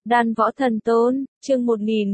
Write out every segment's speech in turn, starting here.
Đan Võ Thần Tôn, chương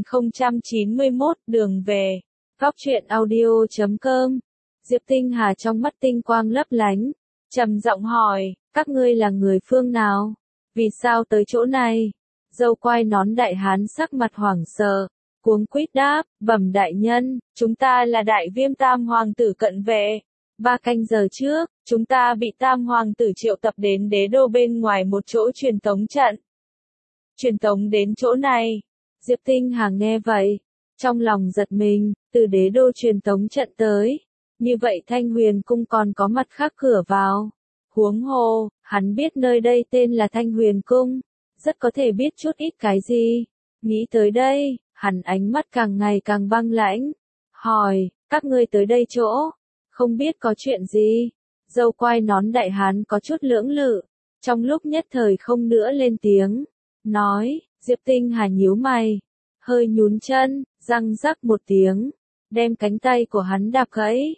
1091, đường về. Góc truyện audio.com. Diệp Tinh Hà trong mắt tinh quang lấp lánh, trầm giọng hỏi, các ngươi là người phương nào? Vì sao tới chỗ này? Dâu quai nón đại hán sắc mặt hoảng sợ, cuống quýt đáp, bẩm đại nhân, chúng ta là đại viêm tam hoàng tử cận vệ. 3 canh giờ trước, chúng ta bị tam hoàng tử triệu tập đến đế đô bên ngoài một chỗ truyền tống trận. Truyền tống đến chỗ này. Diệp Tinh Hà nghe vậy, trong lòng giật mình, từ đế đô truyền tống trận tới. Như vậy Thanh Huyền Cung còn có mặt khác cửa vào. Huống hồ, hắn biết nơi đây tên là Thanh Huyền Cung, rất có thể biết chút ít cái gì. Nghĩ tới đây, hắn ánh mắt càng ngày càng băng lãnh. Hỏi, các ngươi tới đây chỗ, không biết có chuyện gì? Dâu quai nón đại hán có chút lưỡng lự, trong lúc nhất thời không nữa lên tiếng. Nói, Diệp Tinh Hà nhíu mày, hơi nhún chân, răng rắc một tiếng, đem cánh tay của hắn đạp gãy.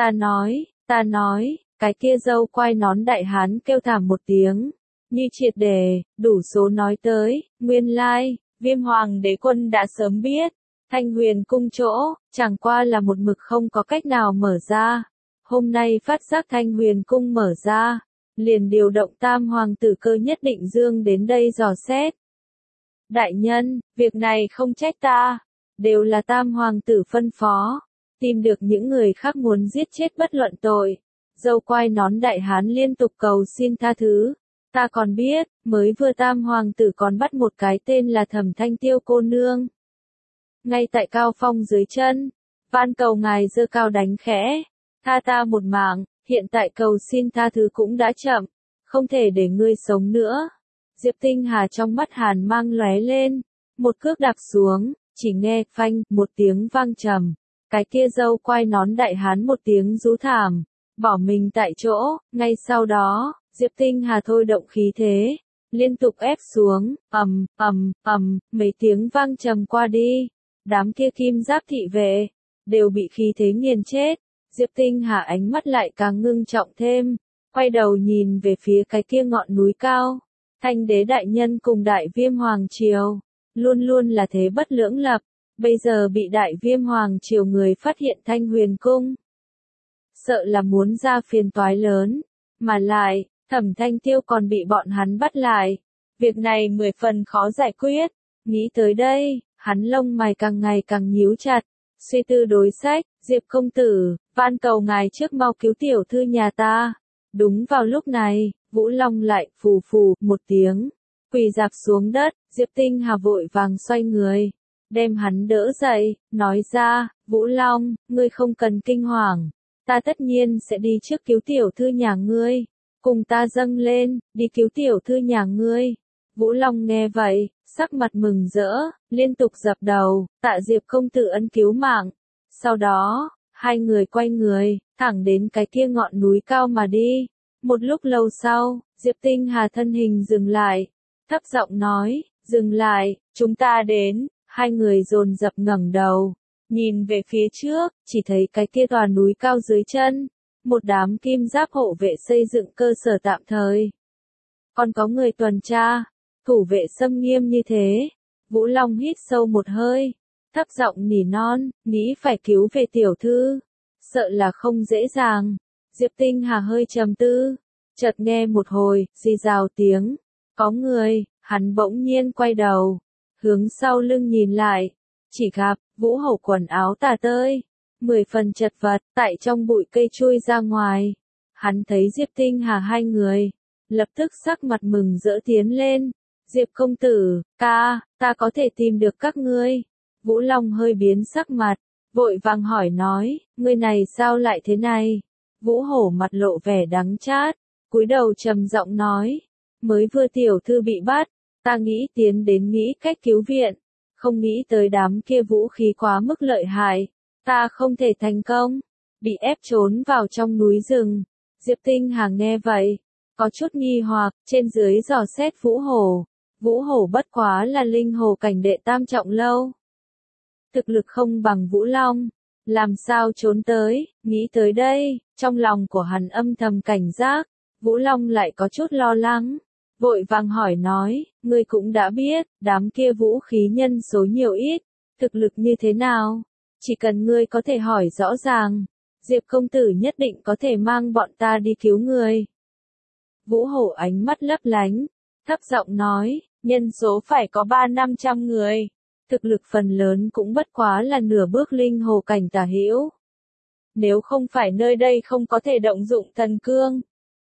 Ta nói, cái kia dâu quai nón đại hán kêu thảm một tiếng, như triệt để, đủ số nói tới, nguyên lai, Viêm Hoàng đế quân đã sớm biết, Thanh Huyền Cung chỗ, chẳng qua là một mực không có cách nào mở ra. Hôm nay phát giác Thanh Huyền Cung mở ra, liền điều động tam hoàng tử Cơ Nhất Định Dương đến đây dò xét. Đại nhân, việc này không trách ta, đều là tam hoàng tử phân phó, tìm được những người khác muốn giết chết bất luận tội. Dâu quai nón đại hán liên tục cầu xin tha thứ. Ta còn biết, mới vừa tam hoàng tử còn bắt một cái tên là Thẩm Thanh Tiêu cô nương. Ngay tại cao phong dưới chân, van cầu ngài giơ cao đánh khẽ, tha ta một mạng. Hiện tại cầu xin tha thứ cũng đã chậm, không thể để ngươi sống nữa. Diệp Tinh Hà trong mắt hàn mang lóe lên, một cước đạp xuống, chỉ nghe phanh một tiếng vang trầm, cái kia dâu quai nón đại hán một tiếng rú thảm, bỏ mình tại chỗ. Ngay sau đó, Diệp Tinh Hà thôi động khí thế, liên tục ép xuống, mấy tiếng vang trầm qua đi, đám kia kim giáp thị vệ đều bị khí thế nghiền chết. Diệp Tinh Hà ánh mắt lại càng ngưng trọng thêm, quay đầu nhìn về phía cái kia ngọn núi cao. Thanh đế đại nhân cùng đại viêm hoàng triều, luôn luôn là thế bất lưỡng lập, bây giờ bị đại viêm hoàng triều người phát hiện Thanh Huyền Cung. Sợ là muốn ra phiền toái lớn, mà lại, Thẩm Thanh Tiêu còn bị bọn hắn bắt lại. Việc này 10 phần khó giải quyết, nghĩ tới đây, hắn lông mày càng ngày càng nhíu chặt. Suy tư đối sách, Diệp công tử, van cầu ngài trước mau cứu tiểu thư nhà ta. Đúng vào lúc này, Vũ Long lại phù phù một tiếng, quỳ rạp xuống đất. Diệp Tinh Hà vội vàng xoay người, đem hắn đỡ dậy, nói ra, Vũ Long, ngươi không cần kinh hoàng, ta tất nhiên sẽ đi trước cứu tiểu thư nhà ngươi, cùng ta dâng lên, đi cứu tiểu thư nhà ngươi. Vũ Long nghe vậy, sắc mặt mừng rỡ, liên tục dập đầu, tạ Diệp công tử ân cứu mạng. Sau đó, hai người quay người, thẳng đến cái kia ngọn núi cao mà đi. Một lúc lâu sau, Diệp Tinh Hà thân hình dừng lại, thấp giọng nói, dừng lại, chúng ta đến. Hai người dồn dập ngẩng đầu, nhìn về phía trước, chỉ thấy cái kia tòa núi cao dưới chân, một đám kim giáp hộ vệ xây dựng cơ sở tạm thời. Còn có người tuần tra, thủ vệ xâm nghiêm như thế. Vũ Long hít sâu một hơi, thấp giọng nỉ non, nghĩ phải cứu về tiểu thư, sợ là không dễ dàng. Diệp Tinh Hà hơi trầm tư, chợt nghe một hồi, rì rào tiếng, có người. Hắn bỗng nhiên quay đầu, hướng sau lưng nhìn lại, chỉ gặp Vũ Hầu quần áo tả tơi, 10 phần chật vật, tại trong bụi cây chui ra ngoài. Hắn thấy Diệp Tinh Hà hai người, lập tức sắc mặt mừng rỡ tiến lên. Diệp công tử, ta có thể tìm được các ngươi. Vũ Long hơi biến sắc mặt, vội vàng hỏi nói, ngươi này sao lại thế này? Vũ Hổ mặt lộ vẻ đắng chát, cúi đầu trầm giọng nói, mới vừa tiểu thư bị bắt, ta nghĩ tiến đến nghĩ cách cứu viện, không nghĩ tới đám kia vũ khí quá mức lợi hại, ta không thể thành công, bị ép trốn vào trong núi rừng. Diệp Tinh Hà nghe vậy, có chút nghi hoặc, trên dưới dò xét Vũ Hổ. Vũ Hổ bất quá là linh hồ cảnh đệ tam trọng lâu, thực lực không bằng Vũ Long, làm sao trốn tới? Nghĩ tới đây, trong lòng của hắn âm thầm cảnh giác. Vũ Long lại có chút lo lắng, vội vàng hỏi nói, ngươi cũng đã biết, đám kia vũ khí nhân số nhiều ít, thực lực như thế nào, chỉ cần ngươi có thể hỏi rõ ràng, Diệp công tử nhất định có thể mang bọn ta đi cứu người. Vũ Hổ ánh mắt lấp lánh, thấp giọng nói, nhân số phải có 300-500 người, thực lực phần lớn cũng bất quá là nửa bước linh hồ cảnh tả hữu. Nếu không phải nơi đây không có thể động dụng thần cương,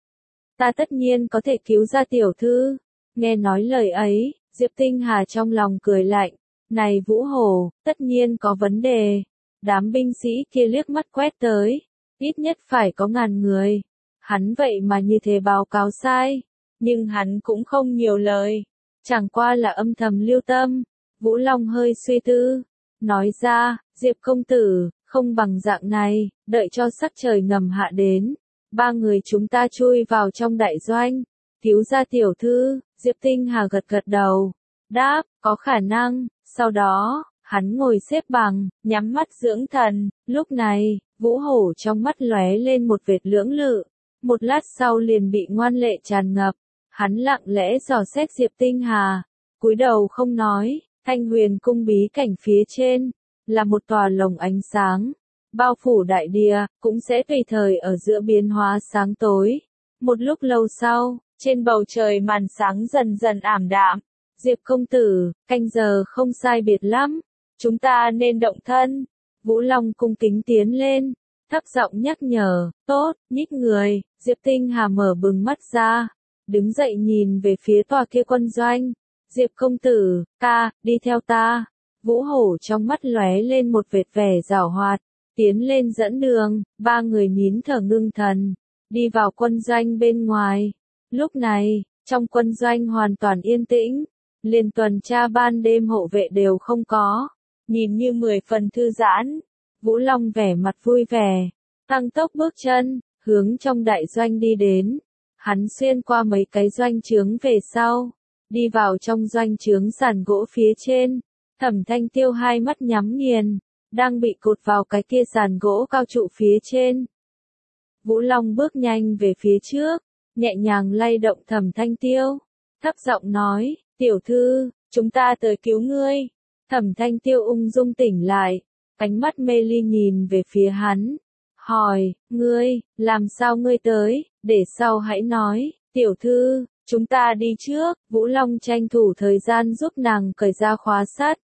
ta tất nhiên có thể cứu ra tiểu thư. Nghe nói lời ấy, Diệp Tinh Hà trong lòng cười lạnh, này Vũ Hổ, tất nhiên có vấn đề. Đám binh sĩ kia liếc mắt quét tới, ít nhất phải có 1000 người. Hắn vậy mà như thế báo cáo sai, nhưng hắn cũng không nhiều lời, chẳng qua là âm thầm lưu tâm. Vũ Long hơi suy tư, nói ra, Diệp công tử, không bằng dạng này, đợi cho sắc trời ngầm hạ đến, 3 người chúng ta chui vào trong đại doanh, cứu ra tiểu thư. Diệp Tinh Hà gật gật đầu, đáp, có khả năng. Sau đó, hắn ngồi xếp bằng, nhắm mắt dưỡng thần. Lúc này, Vũ Hổ trong mắt lóe lên một vệt lưỡng lự, một lát sau liền bị ngoan lệ tràn ngập. Hắn lặng lẽ dò xét Diệp Tinh Hà, cúi đầu không nói. Thanh Huyền cung bí cảnh phía trên là một tòa lồng ánh sáng, bao phủ đại địa, cũng sẽ tùy thời ở giữa biến hóa sáng tối. Một lúc lâu sau, trên bầu trời màn sáng dần dần ảm đạm. Diệp công tử, canh giờ không sai biệt lắm, chúng ta nên động thân. Vũ Long cung kính tiến lên, thấp giọng nhắc nhở, tốt, nhích người. Diệp Tinh Hà mở bừng mắt ra, đứng dậy nhìn về phía tòa kia quân doanh. Diệp công tử, đi theo ta. Vũ Hổ trong mắt lóe lên một vệt vẻ giảo hoạt, tiến lên dẫn đường. 3 người nín thở ngưng thần, đi vào quân doanh bên ngoài. Lúc này, trong quân doanh hoàn toàn yên tĩnh, liền tuần tra ban đêm hộ vệ đều không có, nhìn như 10 phần thư giãn. Vũ Long vẻ mặt vui vẻ, tăng tốc bước chân, hướng trong đại doanh đi đến. Hắn xuyên qua mấy cái doanh trướng về sau, đi vào trong doanh trướng sàn gỗ phía trên. Thẩm Thanh Tiêu hai mắt nhắm nghiền, đang bị cột vào cái kia sàn gỗ cao trụ phía trên. Vũ Long bước nhanh về phía trước, nhẹ nhàng lay động Thẩm Thanh Tiêu, thấp giọng nói, tiểu thư, chúng ta tới cứu ngươi. Thẩm Thanh Tiêu ung dung tỉnh lại, ánh mắt mê ly nhìn về phía hắn, hỏi, ngươi, làm sao ngươi tới, để sau hãy nói. Tiểu thư, chúng ta đi trước. Vũ Long tranh thủ thời gian giúp nàng cởi ra khóa sắt,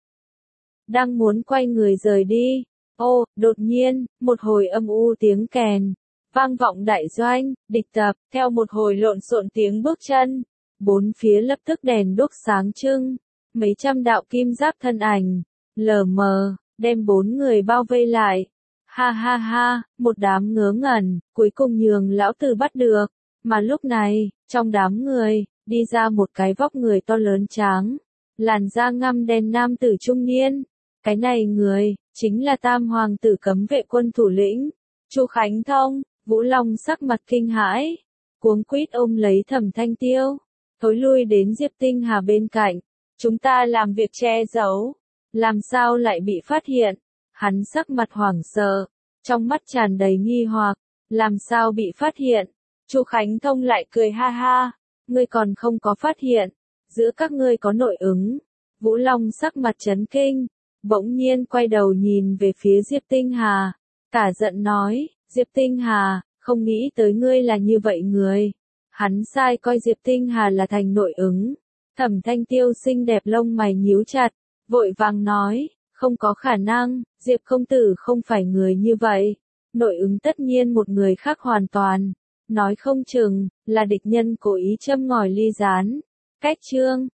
đang muốn quay người rời đi. Đột nhiên, một hồi âm u tiếng kèn vang vọng đại doanh, địch tập. Theo một hồi lộn xộn tiếng bước chân, bốn phía lập tức đèn đuốc sáng trưng, mấy trăm đạo kim giáp thân ảnh lờ mờ đem 4 người bao vây lại. Ha ha ha, một đám ngớ ngẩn, cuối cùng nhường lão tử bắt được. Mà lúc này, trong đám người, đi ra một cái vóc người to lớn tráng, làn da ngăm đen nam tử trung niên. Cái này người, chính là Tam Hoàng tử cấm vệ quân thủ lĩnh, Chu Khánh Thông. Vũ Long sắc mặt kinh hãi, cuống quýt ôm lấy Thẩm Thanh Tiêu, thối lui đến Diệp Tinh Hà bên cạnh. Chúng ta làm việc che giấu, làm sao lại bị phát hiện? Hắn sắc mặt hoảng sợ, trong mắt tràn đầy nghi hoặc, làm sao bị phát hiện? Chu Khánh Thông lại cười ha ha, ngươi còn không có phát hiện, giữa các ngươi có nội ứng. Vũ Long sắc mặt chấn kinh, bỗng nhiên quay đầu nhìn về phía Diệp Tinh Hà, cả giận nói, Diệp Tinh Hà, không nghĩ tới ngươi là như vậy người. Hắn sai coi Diệp Tinh Hà là thành nội ứng. Thẩm Thanh Tiêu xinh đẹp lông mày nhíu chặt, vội vàng nói, không có khả năng, Diệp công tử không phải người như vậy. Nội ứng tất nhiên một người khác hoàn toàn, nói không chừng là địch nhân cố ý châm ngòi ly gián. Cách chương